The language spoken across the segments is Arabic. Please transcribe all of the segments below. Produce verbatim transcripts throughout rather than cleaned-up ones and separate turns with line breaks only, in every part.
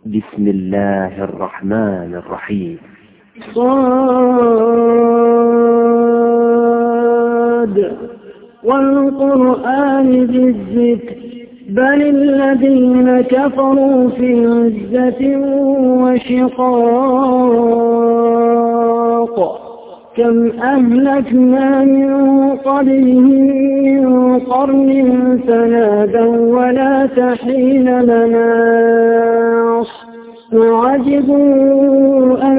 بسم الله الرحمن الرحيم.
صاد والقرآن ذي الذكر بل الذين كفروا في عزة وشقاق كم أهلكنا من قبلهم من قرن فنادوا ولا تحين مناص وعجبوا أن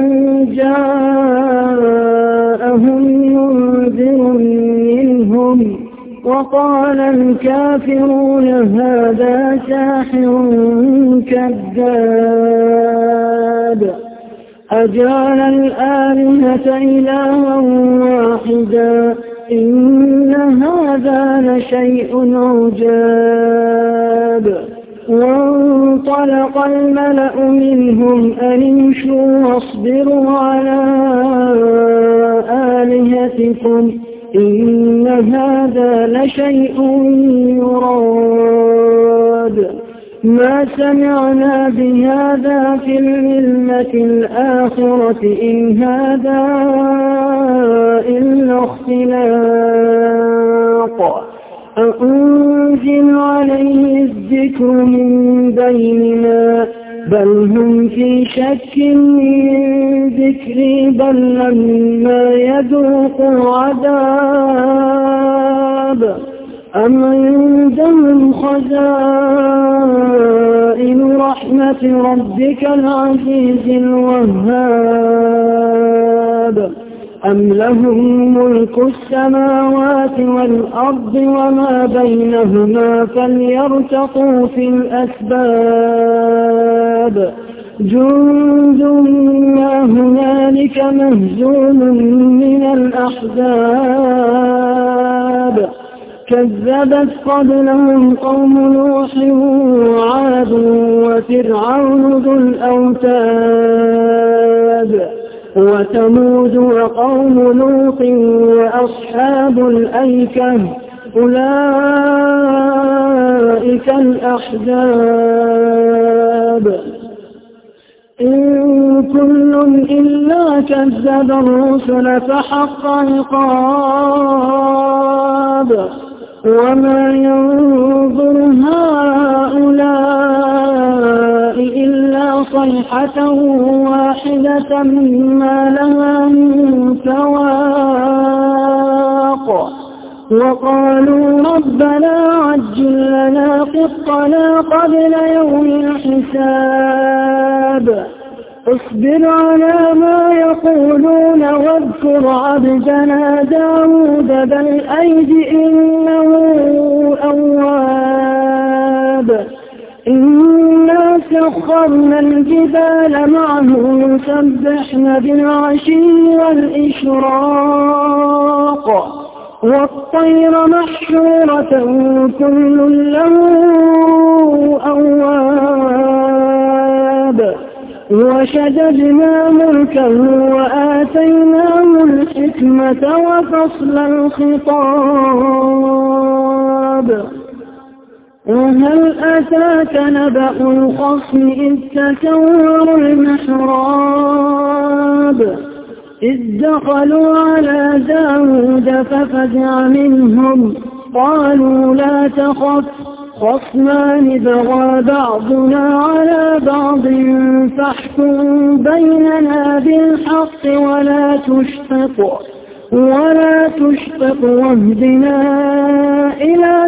جاءهم منذر منهم وقال الكافرون هذا ساحر كذاب أجعل الآلهة إلها واحدا إن هذا لشيء عجاب وانطلق الملأ منهم أن امشوا واصبروا على آلهتكم إن هذا لشيء يراد ما سمعنا بهذا في الملة الآخرة إن هذا إلا اختلاق أأنزل عليه الذكر من بيننا بل هم في شك من ذكري بل لما يذوقوا عذاب أم عندهم خزائن رحمة ربك العزيز الوهاب أم لهم ملك السماوات والأرض وما بينهما فليرتقوا في الأسباب جند ما هنالك مهزوم من الأحزاب كذبت قبلهم قوم نوح وعاد وفرعون ذو الأوتاد وثمود وقوم لوط وأصحاب الأيكة أولئك الأحزاب إن كل إلا كذب الرسل فحق عقاب وما ينظر هؤلاء إلا صيحة واحدة ما لها من فواق وقالوا ربنا عجل لنا قطنا قبل يوم الحساب اصبر على ما يقولون واذكر عبدنا داود بالأيد إنه أواب إنا سخرنا الجبال معه يسبحن بالعشي والإشراق والطير محشورة كل له أواب وشددنا ملكا وآتيناه الحكمة وفصل الخطاب وهل أتاك نبأ الخصم إذ تسوروا المحراب إذ دخلوا على داود ففزع منهم قالوا لا تخف خصمان بغى بعضنا على بعض فاحكم بيننا بالحق ولا تشطط ولا تشطط واهدنا إلى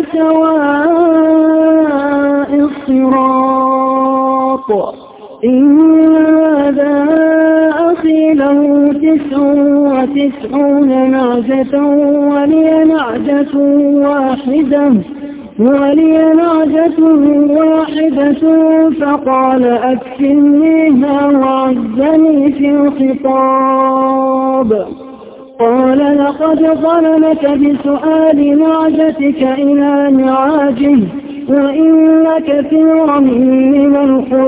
سواء الصراط إن هذا أخي له تسع وتسعون نعجة ولي نعجة واحدة ولي نعجة واحدة فقال أكفلنيها وعزني في الخطاب قال لقد ظلمك بسؤال نعجتك إلى نعاجه وإن كثيرا من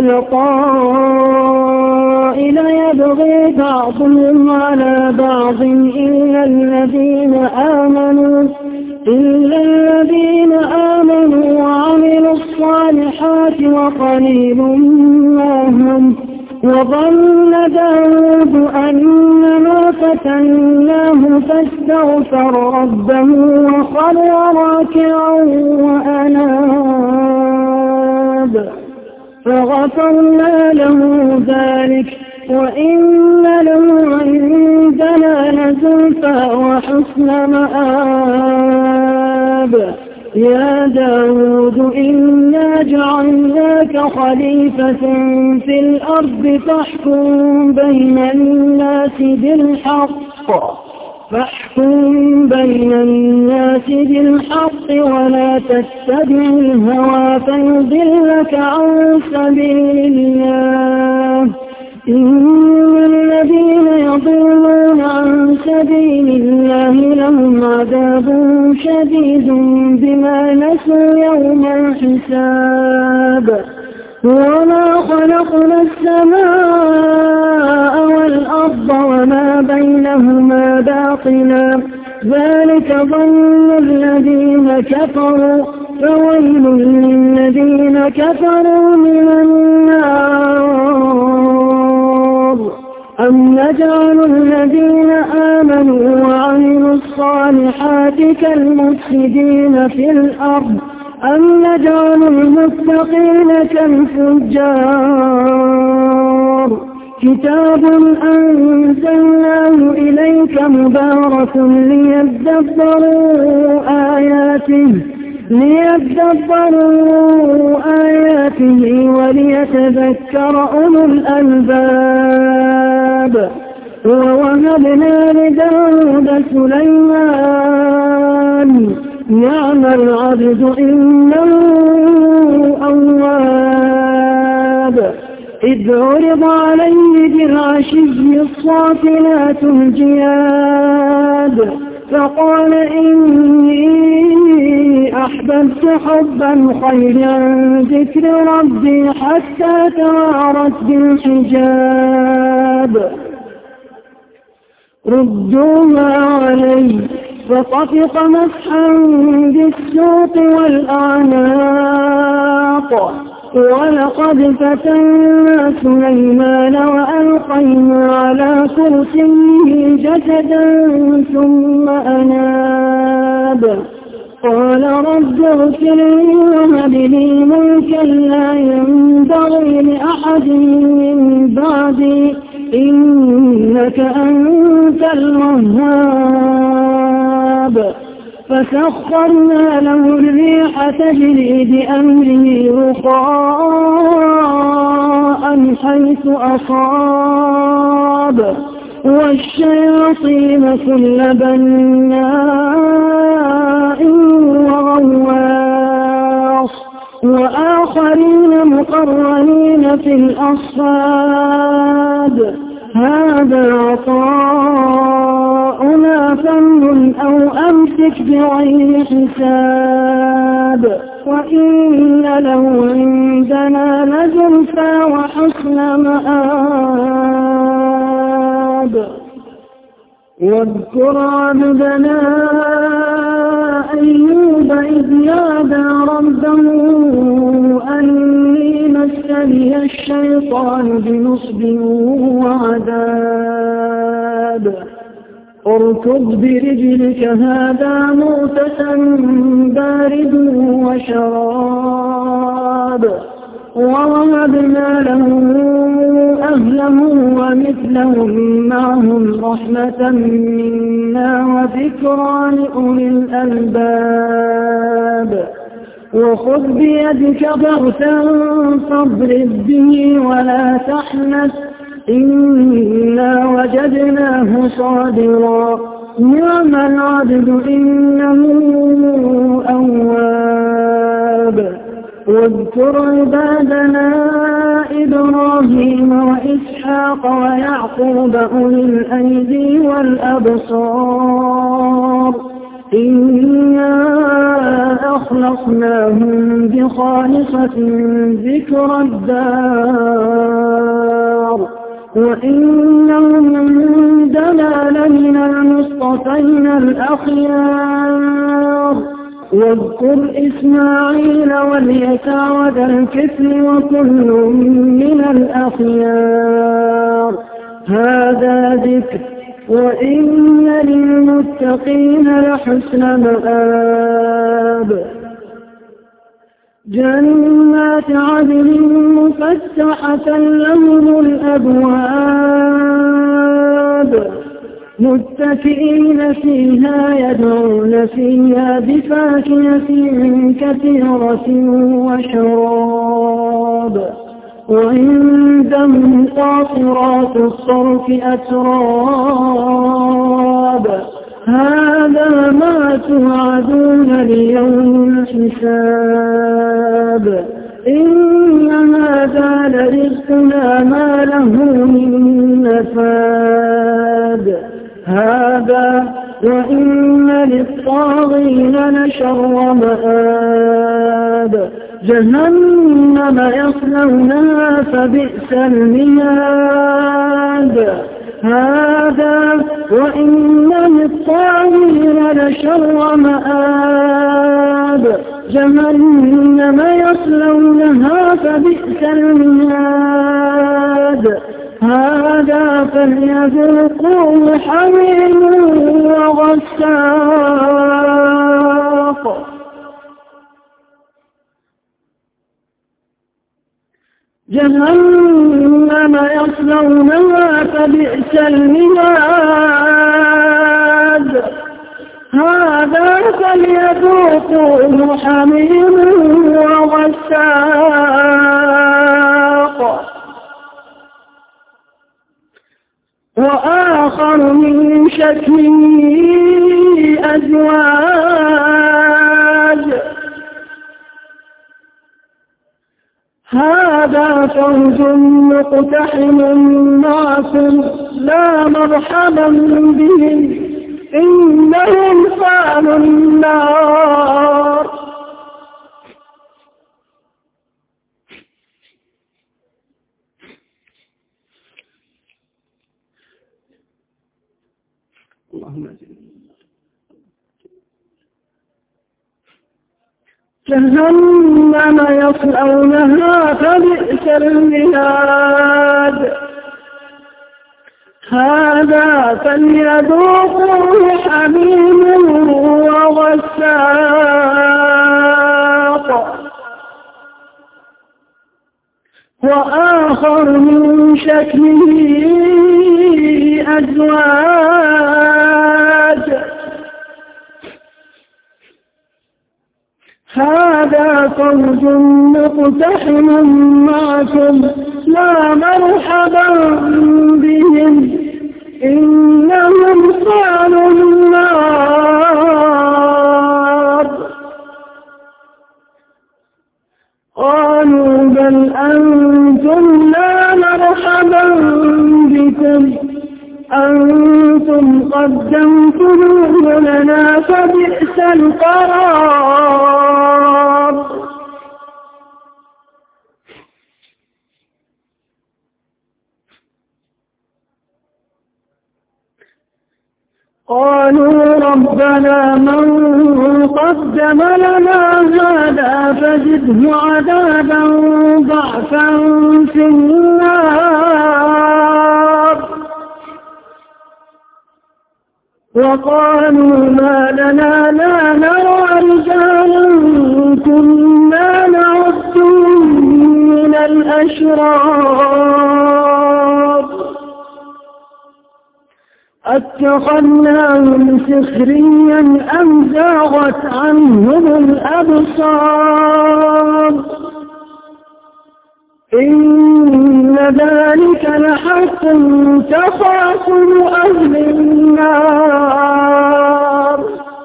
الخلقاء ليبغي بعضهم على بعض إلا الذين آمنوا إلا الذين آمنوا وعملوا الصالحات وقليل ما هم وظن داود أنما فتناه فاستغفر ربه وخر راكعا وأناب فغفرنا له ذلك وإن له عندنا لزلفى وحسن مآب يا داود إنا جعلناك خليفة في الأرض فاحكم بين الناس بالحق فاحكم بين الناس بالحق ولا تتبع الهوى فيضلك عن سبيل الله إن الذين يضلون عن سبيل الله لهم عذاب شديد بما نسوا يوم الحساب وما خلقنا السماء والأرض وما بينهما باطلا ذلك ظن الذين كفروا فويل للذين كفروا من النار أم نجعل الذين آمنوا وعملوا الصالحات كالمفسدين في الأرض أم نجعل المتقين كالفجار كتاب أنزلناه إليك مبارك ليدبروا آياته ليدبروا آياته وليتذكر أولو الألباب ووهبنا لداود سليمان نعم العبد إنه أواب إذ عرض عليه بالعشي الصافنات الجياد فقال إني أحببت حب الخير عن ذكر ربي حتى توارت بالحجاب ردوها علي فطفق مسحا بالسوق والأعناق ولقد فتنا سليمان وألقينا على كرسيه جسدا ثم أناب قال رب اغفر لي وهب لي ملكا لا ينبغي لأحد من بعدي إنك أنت الوهاب فسخرنا له الريح تجري بأمره رخاء حيث أصاب والشياطين كل بناء وغواص وآخرين مقرنين في الأصفاد هذا عطاؤنا فمن أو أمسك بغير حساب وإن له عندنا لزلفى وحسن مآب واذكر عبدنا أيوب إذ نادى ربه أني مسني الشيطان بنصب وعذاب اركض برجلك هذا مغتسل بارد وشراب ووهبنا له أهله ومثلهم معهم رحمة منا وذكرى لأولي الألباب وخذ بيدك ضغثا فاضرب به ولا تحنث إنا وجدناه صابرا نعم العبد إنه أواب واذكر عبادنا إبراهيم وإسحاق ويعقوب أولي الأيدي والأبصار إنا أخلصناهم بخالصة ذكر الدار وإنهم عندنا لمن المصطفين الأخيار واذكر إسماعيل واليسع وذا الكفل وكل من الأخيار هذا ذكر وإن للمتقين لحسن مآب جنات عدن مفتحة لهم الأبواب متكئين فيها يدعون فيها بفاكهة كثيرة وشراب وعندهم قاصرات الطرف أتراب هذا ما توعدون ليوم الحساب إن هذا لرزقنا ما له من نفاد هذا وإن للطاغين لشر مآب جهنم يصلونها فبئس المهاد هذا وإن للطاغين لشر مآب جهنم يصلونها فبئس المهاد هذا فليذوقوه حميم وغساق جهنم يصلونها فبئس المهاد هذا فليذوقوه حميم وغساق وآخر من شكله أزواج هذا فوج مقتحم معكم لا مرحبا بهم إنهم صالوا النار اللهم جهنم يصلونها فبئس المهاد هذا فليذوقوه حميم وغساق وآخر من شكله أزواج هذا فوج مقتحم معكم لا مرحبا بهم إنهم صالوا النار قالوا بل أنتم لا مرحبا بكم أنتم قدمتموه لنا فبئس القرار قالوا ربنا من قدم لنا هذا فزده عذابا ضعفا في النار وقالوا ما لنا لا نرى رجالا كنا نعدهم من الأشرار أتخذناهم سخريا أم زاغت عنهم الأبصار إن ذلك لحق تخاصم أهل النار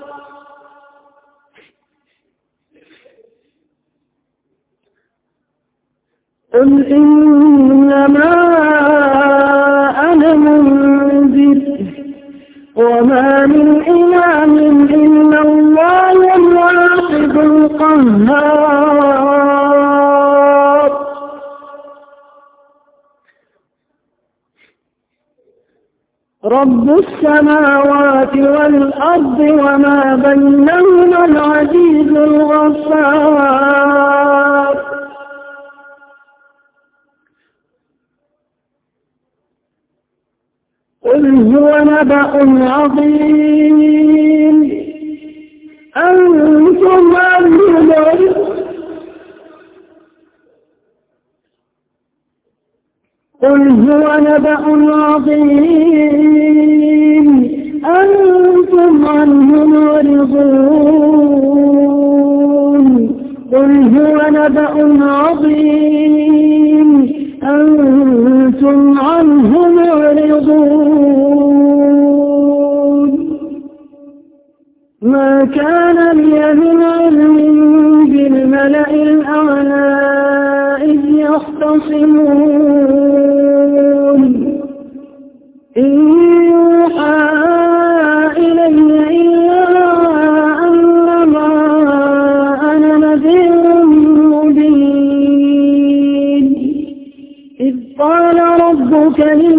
قل إنما أنا منذر وما من إله إلا الله الواحد القهار رب السماوات والأرض وما بينهما العزيز الغفار قل هو نبأ عظيم أنتم عنه معرضون قل هو نبأ عظيم أنتم عنه معرضون قل هو نبأ عظيم أنتم عنه معرضون ما كان لي من علم بالملأ الأعلى إذ يختصمون إن يوحى إلي إلا أنما أنا نذير مبين إذ قال ربك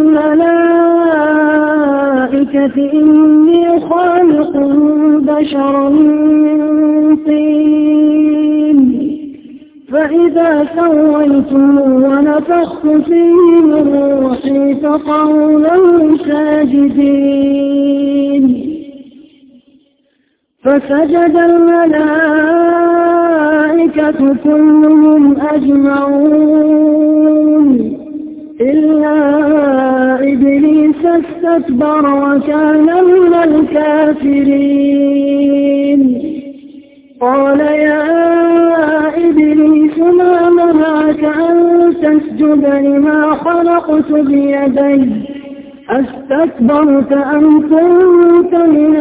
للملائكة إني خالق بشرا من طين فإذا سويته ونفخت فيه من روحي فقعوا له ساجدين فسجد الملائكة كلهم أجمعون إلا إبليس استكبر وكان من الكافرين قال يا إبليس ما منعك أن تسجد لما خلقت بيدي أستكبرت أم كنت من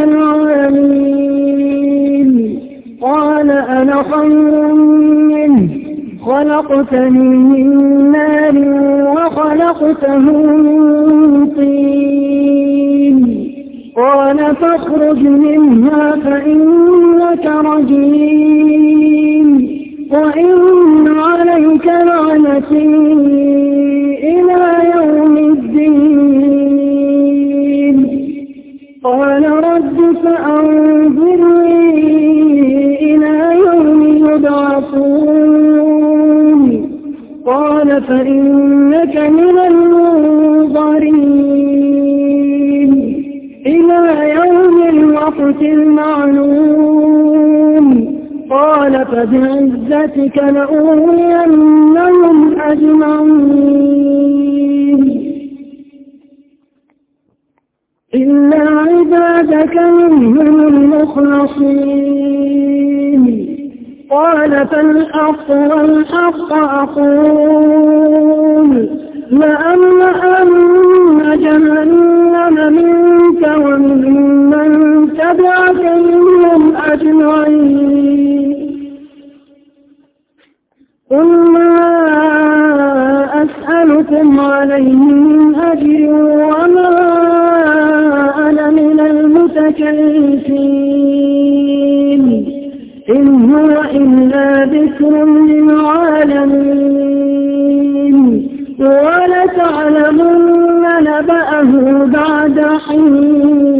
العالمين قال أنا خير منه خلقتني من نار وخلقته من طين قال فاخرج منها فإنك رجيم وإن عليك لعنتي إلى يوم الدين قال رب فأنظرني إلى يوم يبعثون قال فإنك من المنظرين إلى يوم الوقت المعلوم قال فبعزتك لأغوينهم أجمعين إلا عبادك منهم المخلصين قال فالحق والحق أقول لأملأن جهنم منك وممن تبعك منهم أجمعين قل ما أسألكم عليه من أجر وما أنا من المتكلفين إن هو إلا ذكر للعالمين ولتعلمن نبأه بعد حين